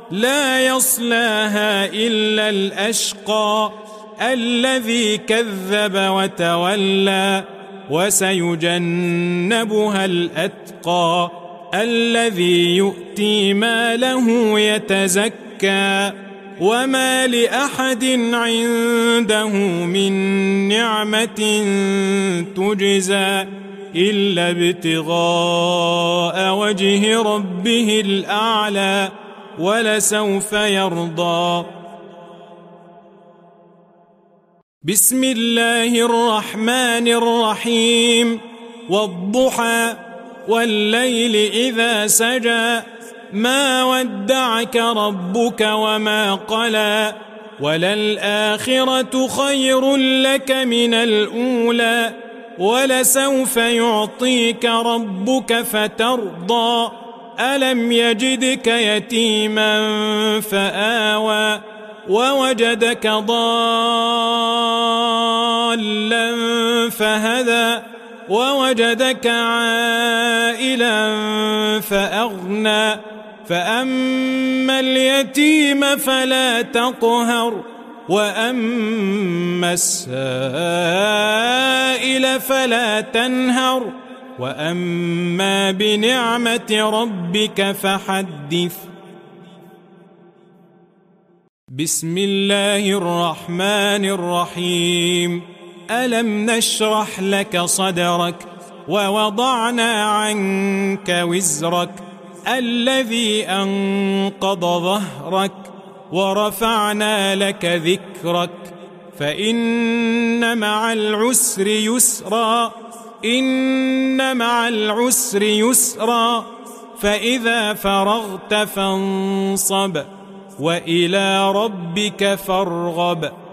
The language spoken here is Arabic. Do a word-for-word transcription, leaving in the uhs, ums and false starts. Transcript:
لا يصلاها إلا الأشقى الذي كذب وتولى وسيجنبها الأتقى الذي يؤتي ماله يتزكى وما لأحد عنده من نعمة تجزى إلا ابتغاء وجه ربه الأعلى ولسوف يرضى. بسم الله الرحمن الرحيم. والضحى والليل إذا سجى ما ودعك ربك وما قلى وللآخرة خير لك من الأولى ولسوف يعطيك ربك فترضى ألم يجدك يتيما فآوى ووجدك ضالا فهدى ووجدك عائلا فأغنى فأما اليتيم فلا تقهر وأما السائل فلا تنهر وأما بنعمة ربك فحدث. بسم الله الرحمن الرحيم. ألم نشرح لك صدرك ووضعنا عنك وزرك الذي أنقض ظهرك ورفعنا لك ذكرك فإن مع العسر يسرا إن مع العسر يسرا فإذا فرغت فانصب وإلى ربك فارغب.